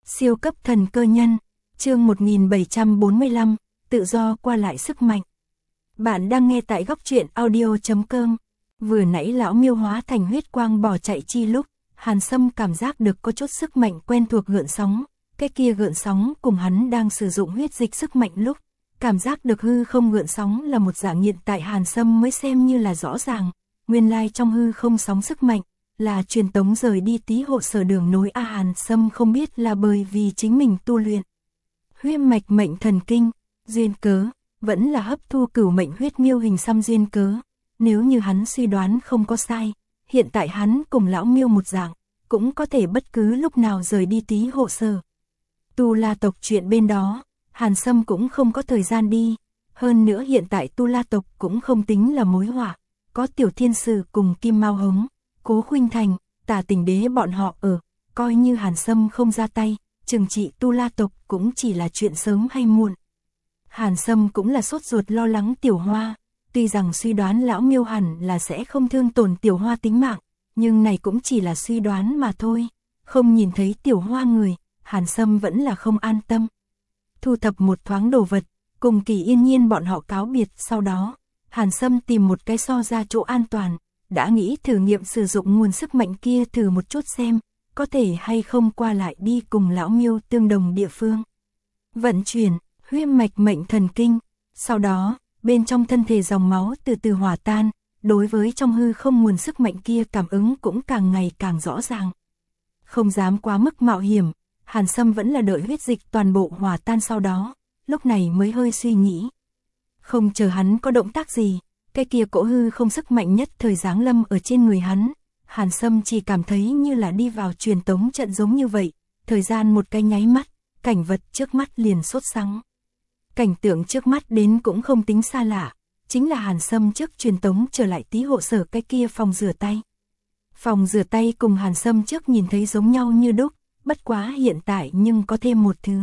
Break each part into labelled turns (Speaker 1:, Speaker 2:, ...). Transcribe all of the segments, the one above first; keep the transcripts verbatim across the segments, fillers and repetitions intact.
Speaker 1: Siêu cấp thần cơ nhân, chương một nghìn bảy trăm bốn mươi lăm, tự do qua lại sức mạnh. Bạn đang nghe tại góc truyện audio chấm com. Vừa nãy lão miêu hóa thành huyết quang bỏ chạy chi lúc, Hàn Sâm cảm giác được có chút sức mạnh quen thuộc gợn sóng, cái kia gợn sóng cùng hắn đang sử dụng huyết dịch sức mạnh lúc, cảm giác được hư không gợn sóng là một dạng hiện tại Hàn Sâm mới xem như là rõ ràng, nguyên lai trong hư không sóng sức mạnh là truyền tống rời đi tí hộ sở đường nối a. Hàn Sâm không biết là bởi vì chính mình tu luyện huyết mạch mệnh thần kinh duyên cớ, vẫn là hấp thu cửu mệnh huyết miêu hình xăm duyên cớ. Nếu như hắn suy đoán không có sai, hiện tại hắn cùng lão miêu một dạng, cũng có thể bất cứ lúc nào rời đi tí hộ sở. Tu La tộc chuyện bên đó, Hàn Sâm cũng không có thời gian đi, hơn nữa hiện tại Tu La tộc cũng không tính là mối họa, có Tiểu Thiên Sử cùng Kim Mao Hống, Cố Khuynh Thành, Tả Tình Đế bọn họ ở, coi như Hàn Sâm không ra tay, trừng trị Tu La tộc cũng chỉ là chuyện sớm hay muộn. Hàn Sâm cũng là sốt ruột lo lắng Tiểu Hoa, tuy rằng suy đoán lão miêu hẳn là sẽ không thương tổn Tiểu Hoa tính mạng, nhưng này cũng chỉ là suy đoán mà thôi, không nhìn thấy Tiểu Hoa người, Hàn Sâm vẫn là không an tâm. Thu thập một thoáng đồ vật, cùng Kỳ Yên Nhiên bọn họ cáo biệt, sau đó, Hàn Sâm tìm một cái so ra chỗ an toàn, đã nghĩ thử nghiệm sử dụng nguồn sức mạnh kia thử một chút xem, có thể hay không qua lại đi cùng lão miêu tương đồng địa phương. Vận chuyển, huyết mạch mệnh thần kinh, sau đó, bên trong thân thể dòng máu từ từ hòa tan, đối với trong hư không nguồn sức mạnh kia cảm ứng cũng càng ngày càng rõ ràng. Không dám quá mức mạo hiểm, Hàn Sâm vẫn là đợi huyết dịch toàn bộ hòa tan sau đó, lúc này mới hơi suy nghĩ. Không chờ hắn có động tác gì, cái kia cỗ hư không sức mạnh nhất thời giáng lâm ở trên người hắn, Hàn Sâm chỉ cảm thấy như là đi vào truyền tống trận giống như vậy, thời gian một cái nháy mắt, cảnh vật trước mắt liền sốt sắng. Cảnh tượng trước mắt đến cũng không tính xa lạ, chính là Hàn Sâm trước truyền tống trở lại tí hộ sở cái kia phòng rửa tay. Phòng rửa tay cùng Hàn Sâm trước nhìn thấy giống nhau như đúc, bất quá hiện tại nhưng có thêm một thứ.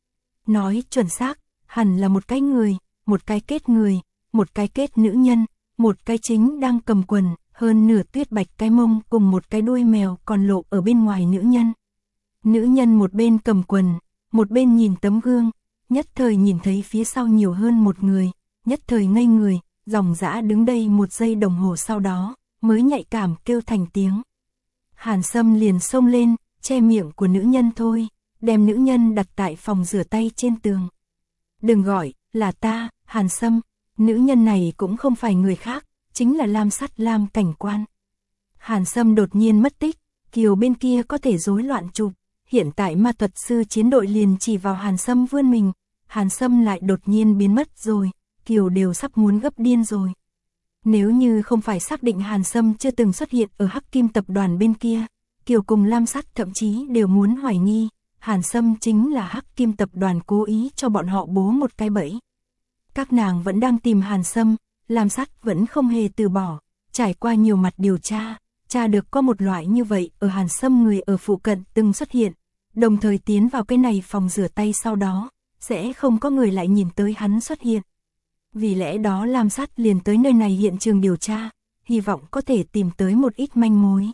Speaker 1: Nói chuẩn xác, hẳn là một cái người, một cái kết người, một cái kết nữ nhân, một cái chính đang cầm quần, hơn nửa tuyết bạch cái mông cùng một cái đuôi mèo còn lộ ở bên ngoài nữ nhân. Nữ nhân một bên cầm quần, một bên nhìn tấm gương, nhất thời nhìn thấy phía sau nhiều hơn một người, nhất thời ngây người, dòng dã đứng đây một giây đồng hồ sau đó, mới nhạy cảm kêu thành tiếng. Hàn Sâm liền xông lên, che miệng của nữ nhân thôi, đem nữ nhân đặt tại phòng rửa tay trên tường. Đừng gọi, là ta, Hàn Sâm, nữ nhân này cũng không phải người khác, chính là Lam Sắt Lam cảnh quan. Hàn Sâm đột nhiên mất tích, Kiều bên kia có thể rối loạn chụp, hiện tại ma thuật sư chiến đội liền chỉ vào Hàn Sâm vươn mình, Hàn Sâm lại đột nhiên biến mất rồi, Kiều đều sắp muốn gấp điên rồi. Nếu như không phải xác định Hàn Sâm chưa từng xuất hiện ở Hắc Kim tập đoàn bên kia, Kiều cùng Lam Sắt thậm chí đều muốn hoài nghi, Hàn Sâm chính là Hắc Kim tập đoàn cố ý cho bọn họ bố một cái bẫy. Các nàng vẫn đang tìm Hàn Sâm, Lam Sắt vẫn không hề từ bỏ, trải qua nhiều mặt điều tra, tra được có một loại như vậy ở Hàn Sâm người ở phụ cận từng xuất hiện, đồng thời tiến vào cái này phòng rửa tay sau đó, sẽ không có người lại nhìn tới hắn xuất hiện. Vì lẽ đó Lam Sắt liền tới nơi này hiện trường điều tra, hy vọng có thể tìm tới một ít manh mối.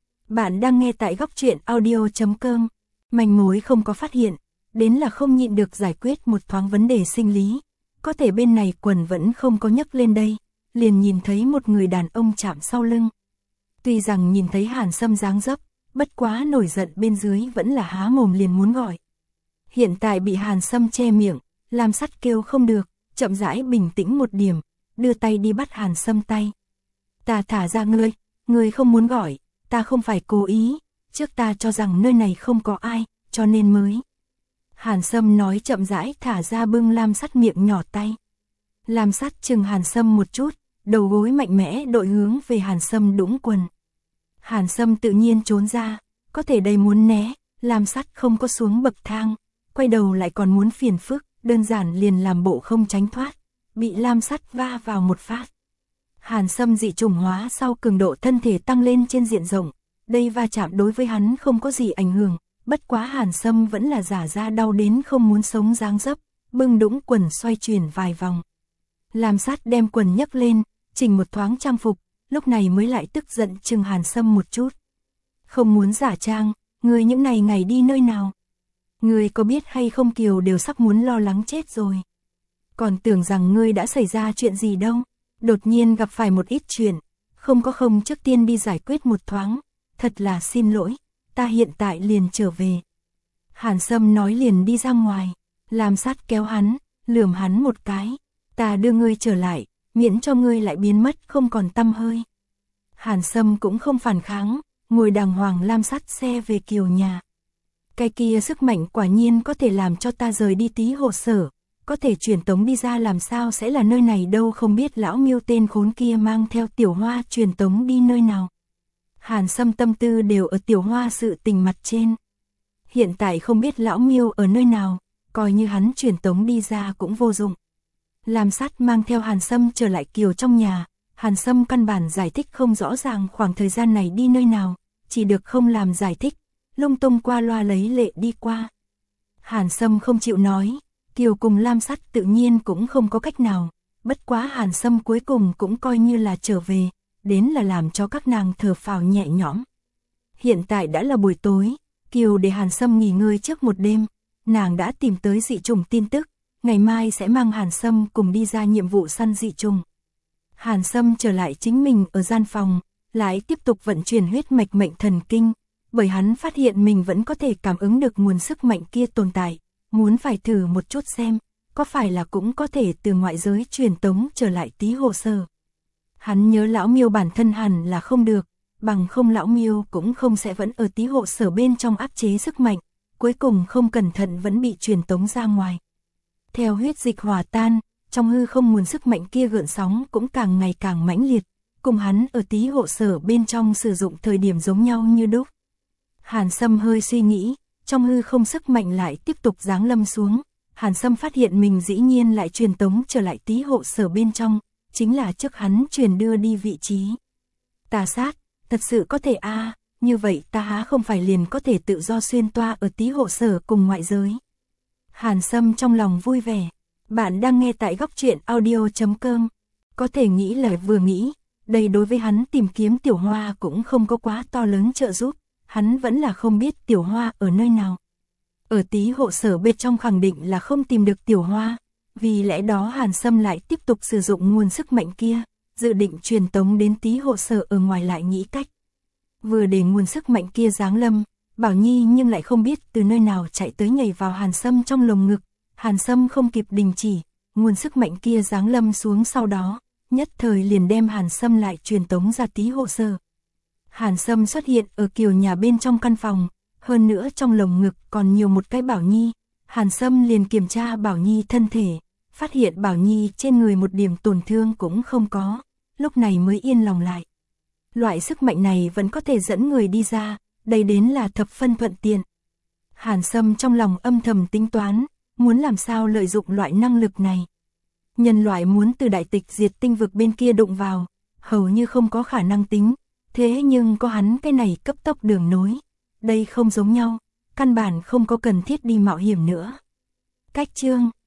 Speaker 1: Bạn đang nghe tại góc truyện audio chấm com, manh mối không có phát hiện, đến là không nhịn được giải quyết một thoáng vấn đề sinh lý. Có thể bên này quần vẫn không có nhấc lên đây, liền nhìn thấy một người đàn ông chạm sau lưng. Tuy rằng nhìn thấy Hàn Sâm dáng dấp, bất quá nổi giận bên dưới vẫn là há mồm liền muốn gọi. Hiện tại bị Hàn Sâm che miệng, Lam Sắt kêu không được, chậm rãi bình tĩnh một điểm, đưa tay đi bắt Hàn Sâm tay. Ta thả ra ngươi, ngươi không muốn gọi, ta không phải cố ý, trước ta cho rằng nơi này không có ai, cho nên mới. Hàn Sâm nói chậm rãi thả ra bưng Lam Sắt miệng nhỏ tay. Lam Sắt chừng Hàn Sâm một chút, đầu gối mạnh mẽ đội hướng về Hàn Sâm đũng quần. Hàn Sâm tự nhiên trốn ra, có thể đây muốn né, Lam Sắt không có xuống bậc thang, quay đầu lại còn muốn phiền phức, đơn giản liền làm bộ không tránh thoát, bị Lam Sắt va vào một phát. Hàn Sâm dị trùng hóa sau cường độ thân thể tăng lên trên diện rộng, đây va chạm đối với hắn không có gì ảnh hưởng. Bất quá Hàn Sâm vẫn là giả ra đau đến không muốn sống dáng dấp, bưng đũng quần xoay chuyển vài vòng. Lam Sắt đem quần nhấc lên, chỉnh một thoáng trang phục, lúc này mới lại tức giận chừng Hàn Sâm một chút. Không muốn giả trang, người những này ngày đi nơi nào? Ngươi có biết hay không Kiều đều sắp muốn lo lắng chết rồi. Còn tưởng rằng ngươi đã xảy ra chuyện gì đâu, đột nhiên gặp phải một ít chuyện, không có không trước tiên đi giải quyết một thoáng, thật là xin lỗi, ta hiện tại liền trở về. Hàn Sâm nói liền đi ra ngoài, Lam Sát kéo hắn, lườm hắn một cái, ta đưa ngươi trở lại, miễn cho ngươi lại biến mất không còn tăm hơi. Hàn Sâm cũng không phản kháng, ngồi đàng hoàng Lam Sát xe về Kiều nhà. Cái kia sức mạnh quả nhiên có thể làm cho ta rời đi Tý Hộ Sở, có thể truyền tống đi ra làm sao sẽ là nơi này đâu, không biết lão Miêu tên khốn kia mang theo Tiểu Hoa truyền tống đi nơi nào. Hàn Sâm tâm tư đều ở Tiểu Hoa sự tình mặt trên. Hiện tại không biết lão Miêu ở nơi nào, coi như hắn truyền tống đi ra cũng vô dụng. Lam Sát mang theo Hàn Sâm trở lại Kiều trong nhà, Hàn Sâm căn bản giải thích không rõ ràng khoảng thời gian này đi nơi nào, chỉ được không làm giải thích, lung tung qua loa lấy lệ đi qua. Hàn Sâm không chịu nói, Kiều cùng Lam Sát tự nhiên cũng không có cách nào, bất quá Hàn Sâm cuối cùng cũng coi như là trở về, đến là làm cho các nàng thở phào nhẹ nhõm. Hiện tại đã là buổi tối, Kiều để Hàn Sâm nghỉ ngơi trước một đêm, nàng đã tìm tới dị trùng tin tức, ngày mai sẽ mang Hàn Sâm cùng đi ra nhiệm vụ săn dị trùng. Hàn Sâm trở lại chính mình ở gian phòng, lại tiếp tục vận chuyển huyết mạch mệnh thần kinh, bởi hắn phát hiện mình vẫn có thể cảm ứng được nguồn sức mạnh kia tồn tại, muốn phải thử một chút xem, có phải là cũng có thể từ ngoại giới truyền tống trở lại Tý Hộ Sở. Hắn nhớ lão Miêu bản thân hẳn là không được, bằng không lão Miêu cũng không sẽ vẫn ở Tý Hộ Sở bên trong áp chế sức mạnh, cuối cùng không cẩn thận vẫn bị truyền tống ra ngoài. Theo huyết dịch hòa tan, trong hư không nguồn sức mạnh kia gợn sóng cũng càng ngày càng mãnh liệt, cùng hắn ở Tý Hộ Sở bên trong sử dụng thời điểm giống nhau như đúc. Hàn Sâm hơi suy nghĩ, trong hư không sức mạnh lại tiếp tục giáng lâm xuống, Hàn Sâm phát hiện mình dĩ nhiên lại truyền tống trở lại Tý Hộ Sở bên trong, chính là trước hắn truyền đưa đi vị trí. Tà Sát, thật sự có thể a, à, như vậy ta há không phải liền có thể tự do xuyên toa ở Tý Hộ Sở cùng ngoại giới. Hàn Sâm trong lòng vui vẻ, bạn đang nghe tại góc truyện audio chấm com, có thể nghĩ là vừa nghĩ, đây đối với hắn tìm kiếm Tiểu Hoa cũng không có quá to lớn trợ giúp, hắn vẫn là không biết Tiểu Hoa ở nơi nào. Ở Tý Hộ Sở bên trong khẳng định là không tìm được Tiểu Hoa, vì lẽ đó Hàn Sâm lại tiếp tục sử dụng nguồn sức mạnh kia, dự định truyền tống đến Tý Hộ Sở ở ngoài lại nghĩ cách. Vừa để nguồn sức mạnh kia giáng lâm, Bảo Nhi nhưng lại không biết từ nơi nào chạy tới nhảy vào Hàn Sâm trong lồng ngực, Hàn Sâm không kịp đình chỉ, nguồn sức mạnh kia giáng lâm xuống sau đó, nhất thời liền đem Hàn Sâm lại truyền tống ra Tý Hộ Sở. Hàn Sâm xuất hiện ở Kiều nhà bên trong căn phòng, hơn nữa trong lồng ngực còn nhiều một cái Bảo Nhi, Hàn Sâm liền kiểm tra Bảo Nhi thân thể, phát hiện Bảo Nhi trên người một điểm tổn thương cũng không có, lúc này mới yên lòng lại. Loại sức mạnh này vẫn có thể dẫn người đi ra, đây đến là thập phân thuận tiện. Hàn Sâm trong lòng âm thầm tính toán, muốn làm sao lợi dụng loại năng lực này. Nhân loại muốn từ đại tịch diệt tinh vực bên kia đụng vào, hầu như không có khả năng tính, thế nhưng có hắn cái này cấp tốc đường nối. Đây không giống nhau, căn bản không có cần thiết đi mạo hiểm nữa. Cách chương